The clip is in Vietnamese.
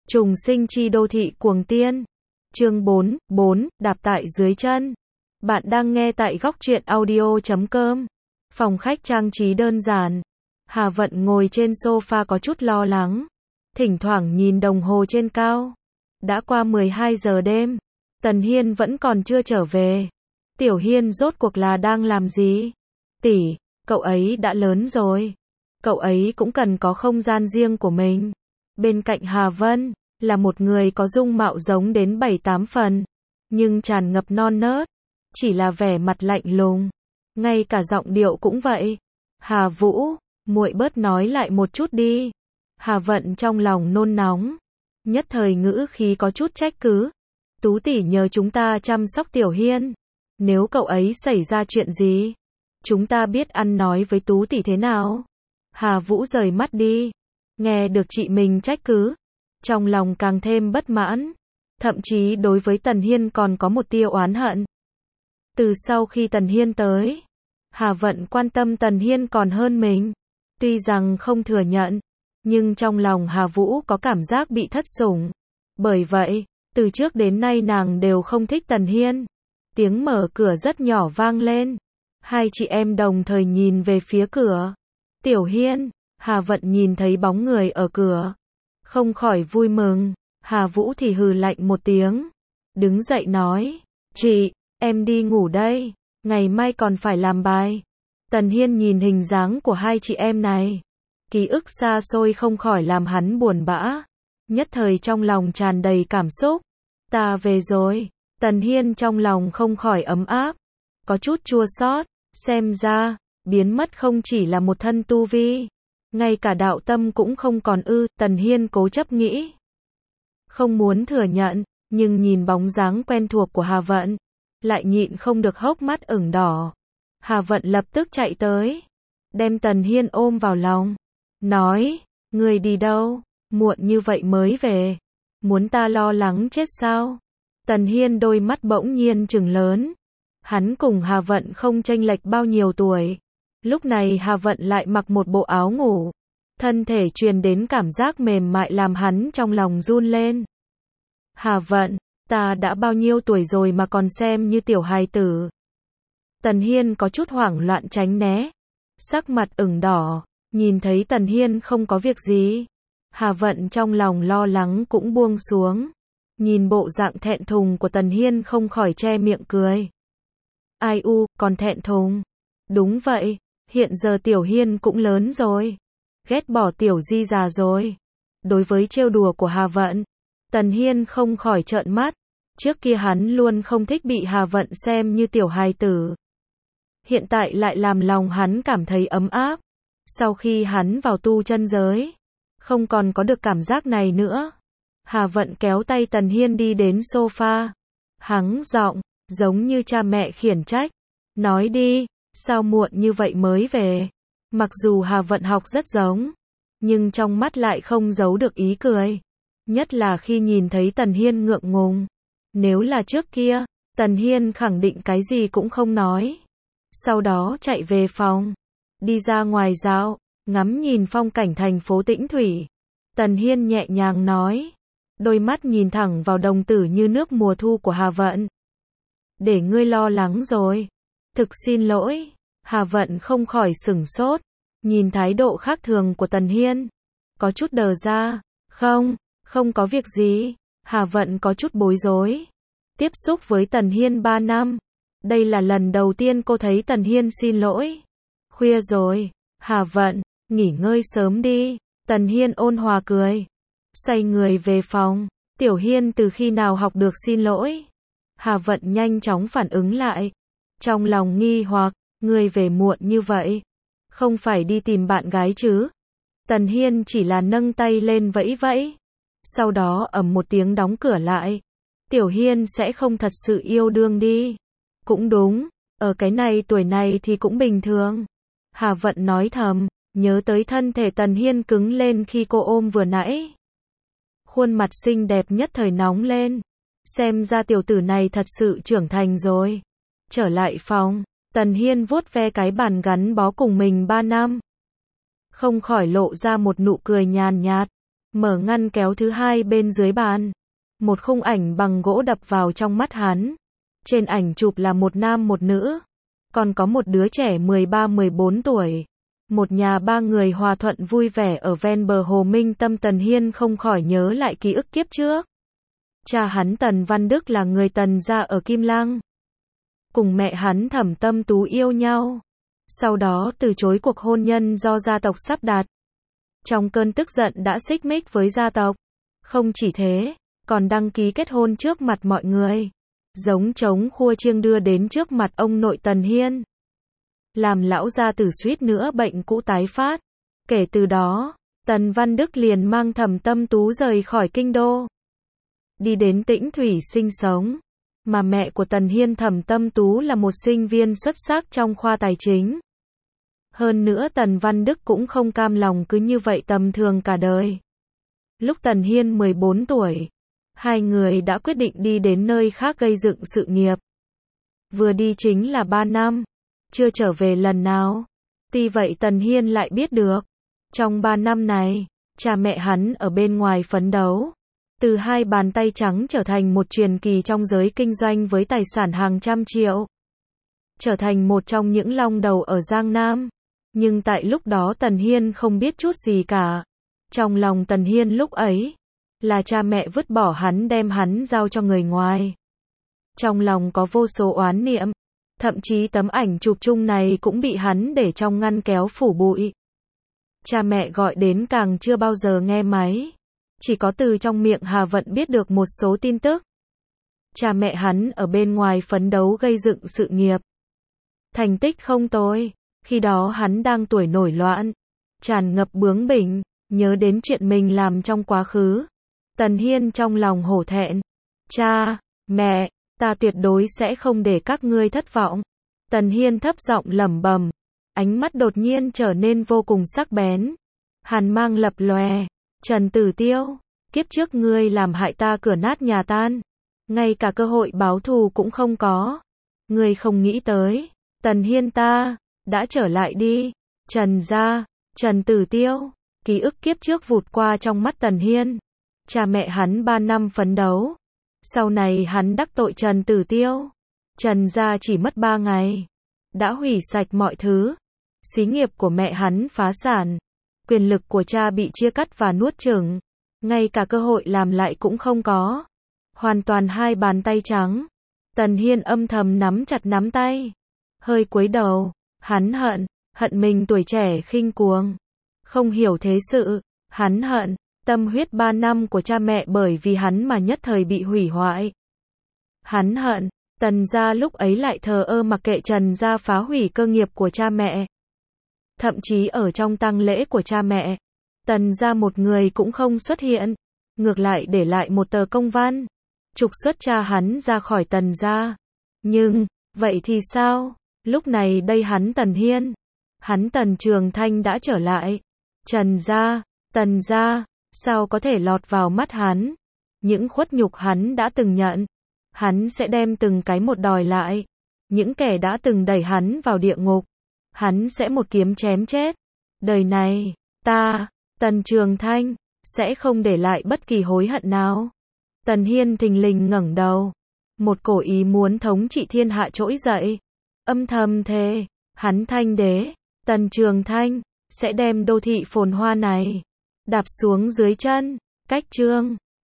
Trùng sinh chi đô thị cuồng tiên. Chương 4, đạp tại dưới chân. Bạn đang nghe tại góc truyện audio.com. Phòng khách trang trí đơn giản. Hà Vận ngồi trên sofa có chút lo lắng. Thỉnh thoảng nhìn đồng hồ trên cao. Đã qua 12 giờ đêm. Tần Hiên vẫn còn chưa trở về. Tiểu Hiên rốt cuộc là đang làm gì? Tỷ, cậu ấy đã lớn rồi. Cậu ấy cũng cần có không gian riêng của mình. Bên cạnh Hà Vân, là một người có dung mạo giống đến 7-8 phần. Nhưng tràn ngập non nớt. Chỉ là vẻ mặt lạnh lùng. Ngay cả giọng điệu cũng vậy. Hà Vũ, muội bớt nói lại một chút đi. Hà Vận trong lòng nôn nóng. Nhất thời ngữ khí có chút trách cứ. Tú tỷ nhờ chúng ta chăm sóc Tiểu Hiên. Nếu cậu ấy xảy ra chuyện gì, chúng ta biết ăn nói với Tú tỷ thế nào. Hà Vũ rời mắt đi. Nghe được chị mình trách cứ, trong lòng càng thêm bất mãn. Thậm chí đối với Tần Hiên còn có một tia oán hận. Từ sau khi Tần Hiên tới, Hà Vận quan tâm Tần Hiên còn hơn mình. Tuy rằng không thừa nhận, nhưng trong lòng Hà Vũ có cảm giác bị thất sủng. Bởi vậy, từ trước đến nay nàng đều không thích Tần Hiên. Tiếng mở cửa rất nhỏ vang lên. Hai chị em đồng thời nhìn về phía cửa. Tiểu Hiên, Hà Vận nhìn thấy bóng người ở cửa. Không khỏi vui mừng. Hà Vũ thì hừ lạnh một tiếng. Đứng dậy nói. Chị, em đi ngủ đây. Ngày mai còn phải làm bài. Tần Hiên nhìn hình dáng của hai chị em này. Ký ức xa xôi không khỏi làm hắn buồn bã. Nhất thời trong lòng tràn đầy cảm xúc. Ta về rồi. Tần Hiên trong lòng không khỏi ấm áp. Có chút chua xót. Xem ra, biến mất không chỉ là một thân tu vi. Ngay cả đạo tâm cũng không còn ư. Tần Hiên cố chấp nghĩ. Không muốn thừa nhận, nhưng nhìn bóng dáng quen thuộc của Hà Vận. Lại nhịn không được hốc mắt ửng đỏ. Hà Vận lập tức chạy tới. Đem Tần Hiên ôm vào lòng. Nói, người đi đâu? Muộn như vậy mới về. Muốn ta lo lắng chết sao? Tần Hiên đôi mắt bỗng nhiên trừng lớn. Hắn cùng Hà Vận không chênh lệch bao nhiêu tuổi. Lúc này Hà Vận lại mặc một bộ áo ngủ. Thân thể truyền đến cảm giác mềm mại làm hắn trong lòng run lên. Hà Vận, ta đã bao nhiêu tuổi rồi mà còn xem như tiểu hài tử. Tần Hiên có chút hoảng loạn tránh né. Sắc mặt ửng đỏ, nhìn thấy Tần Hiên không có việc gì. Hà Vận trong lòng lo lắng cũng buông xuống. Nhìn bộ dạng thẹn thùng của Tần Hiên không khỏi che miệng cười. Ai u, còn thẹn thùng. Đúng vậy, hiện giờ Tiểu Hiên cũng lớn rồi. Ghét bỏ Tiểu Di già rồi. Đối với trêu đùa của Hà Vận, Tần Hiên không khỏi trợn mắt. Trước kia hắn luôn không thích bị Hà Vận xem như tiểu hài tử. Hiện tại lại làm lòng hắn cảm thấy ấm áp. Sau khi hắn vào tu chân giới, không còn có được cảm giác này nữa. Hà Vận kéo tay Tần Hiên đi đến sofa. Hắng giọng, giống như cha mẹ khiển trách. Nói đi, sao muộn như vậy mới về? Mặc dù Hà Vận học rất giống, nhưng trong mắt lại không giấu được ý cười. Nhất là khi nhìn thấy Tần Hiên ngượng ngùng. Nếu là trước kia, Tần Hiên khẳng định cái gì cũng không nói. Sau đó chạy về phòng. Đi ra ngoài dạo, ngắm nhìn phong cảnh thành phố Tĩnh Thủy. Tần Hiên nhẹ nhàng nói. Đôi mắt nhìn thẳng vào đồng tử như nước mùa thu của Hà Vận. Để ngươi lo lắng rồi. Thực xin lỗi. Hà Vận không khỏi sửng sốt. Nhìn thái độ khác thường của Tần Hiên. Có chút đờ ra. Không có việc gì. Hà Vận có chút bối rối. Tiếp xúc với Tần Hiên 3 năm. Đây là lần đầu tiên cô thấy Tần Hiên xin lỗi. Khuya rồi. Hà Vận, nghỉ ngơi sớm đi. Tần Hiên ôn hòa cười. Xoay người về phòng. Tiểu Hiên từ khi nào học được xin lỗi? Hà Vận nhanh chóng phản ứng lại. Trong lòng nghi hoặc, ngươi về muộn như vậy. Không phải đi tìm bạn gái chứ? Tần Hiên chỉ là nâng tay lên vẫy vẫy. Sau đó ầm một tiếng đóng cửa lại. Tiểu Hiên sẽ không thật sự yêu đương đi. Cũng đúng, ở cái này tuổi này thì cũng bình thường. Hà Vận nói thầm, nhớ tới thân thể Tần Hiên cứng lên khi cô ôm vừa nãy. Khuôn mặt xinh đẹp nhất thời nóng lên. Xem ra tiểu tử này thật sự trưởng thành rồi. Trở lại phòng, Tần Hiên vuốt ve cái bàn gắn bó cùng mình 3 năm. Không khỏi lộ ra một nụ cười nhàn nhạt. Mở ngăn kéo thứ hai bên dưới bàn. Một khung ảnh bằng gỗ đập vào trong mắt hắn. Trên ảnh chụp là một nam một nữ. Còn có một đứa trẻ 13-14 tuổi. Một nhà ba người hòa thuận vui vẻ ở ven bờ hồ Minh Tâm. Tần Hiên không khỏi nhớ lại ký ức kiếp trước. Cha hắn Tần Văn Đức là người Tần gia ở Kim Lăng. Cùng mẹ hắn Thẩm Tâm Tú yêu nhau. Sau đó từ chối cuộc hôn nhân do gia tộc sắp đặt. Trong cơn tức giận đã xích mích với gia tộc. Không chỉ thế, còn đăng ký kết hôn trước mặt mọi người. Giống trống khua chiêng đưa đến trước mặt ông nội Tần Hiên. Làm lão gia tử suýt nữa bệnh cũ tái phát. Kể từ đó, Tần Văn Đức liền mang Thẩm Tâm Tú rời khỏi kinh đô. Đi đến Tĩnh Thủy sinh sống. Mà mẹ của Tần Hiên Thẩm Tâm Tú là một sinh viên xuất sắc trong khoa tài chính. Hơn nữa Tần Văn Đức cũng không cam lòng cứ như vậy tầm thường cả đời. Lúc Tần Hiên 14 tuổi, hai người đã quyết định đi đến nơi khác gây dựng sự nghiệp. Vừa đi chính là 3 năm, chưa trở về lần nào. Tuy vậy Tần Hiên lại biết được, trong 3 năm này, cha mẹ hắn ở bên ngoài phấn đấu. Từ hai bàn tay trắng trở thành một truyền kỳ trong giới kinh doanh với tài sản hàng trăm triệu. Trở thành một trong những long đầu ở Giang Nam. Nhưng tại lúc đó Tần Hiên không biết chút gì cả. Trong lòng Tần Hiên lúc ấy, là cha mẹ vứt bỏ hắn đem hắn giao cho người ngoài. Trong lòng có vô số oán niệm. Thậm chí tấm ảnh chụp chung này cũng bị hắn để trong ngăn kéo phủ bụi. Cha mẹ gọi đến càng chưa bao giờ nghe máy. Chỉ có từ trong miệng Hà Vận biết được một số tin tức. Cha mẹ hắn ở bên ngoài phấn đấu gây dựng sự nghiệp. Thành tích không tồi. Khi đó hắn đang tuổi nổi loạn. Tràn ngập bướng bỉnh. Nhớ đến chuyện mình làm trong quá khứ. Tần Hiên trong lòng hổ thẹn. Cha, mẹ, ta tuyệt đối sẽ không để các ngươi thất vọng. Tần Hiên thấp giọng lẩm bẩm. Ánh mắt đột nhiên trở nên vô cùng sắc bén. Hàn mang lập lòe. Trần Tử Tiêu, kiếp trước ngươi làm hại ta cửa nát nhà tan. Ngay cả cơ hội báo thù cũng không có. Ngươi không nghĩ tới. Tần Hiên ta, đã trở lại đi. Trần gia, Trần Tử Tiêu. Ký ức kiếp trước vụt qua trong mắt Tần Hiên. Cha mẹ hắn 3 năm phấn đấu. Sau này hắn đắc tội Trần Tử Tiêu. Trần gia chỉ mất 3 ngày. Đã hủy sạch mọi thứ. Xí nghiệp của mẹ hắn phá sản. Quyền lực của cha bị chia cắt và nuốt chửng. Ngay cả cơ hội làm lại cũng không có. Hoàn toàn hai bàn tay trắng. Tần Hiên âm thầm nắm chặt nắm tay. Hơi cúi đầu. Hắn hận mình tuổi trẻ khinh cuồng. Không hiểu thế sự. Hắn hận. Tâm huyết 3 năm của cha mẹ bởi vì hắn mà nhất thời bị hủy hoại. Hắn hận. Tần gia lúc ấy lại thờ ơ mặc kệ Trần gia phá hủy cơ nghiệp của cha mẹ. Thậm chí ở trong tang lễ của cha mẹ, Tần gia một người cũng không xuất hiện. Ngược lại để lại một tờ công văn. Trục xuất cha hắn ra khỏi Tần gia. Nhưng, vậy thì sao? Lúc này đây hắn Tần Hiên. Hắn Tần Trường Thanh đã trở lại. Trần gia, Tần gia, sao có thể lọt vào mắt hắn? Những khuất nhục hắn đã từng nhận. Hắn sẽ đem từng cái một đòi lại. Những kẻ đã từng đẩy hắn vào địa ngục. Hắn sẽ một kiếm chém chết. Đời này, ta, Tần Trường Thanh, sẽ không để lại bất kỳ hối hận nào. Tần Hiên thình lình ngẩng đầu. Một cổ ý muốn thống trị thiên hạ trỗi dậy. Âm thầm thề, hắn Thanh đế, Tần Trường Thanh, sẽ đem đô thị phồn hoa này đạp xuống dưới chân. Cách chương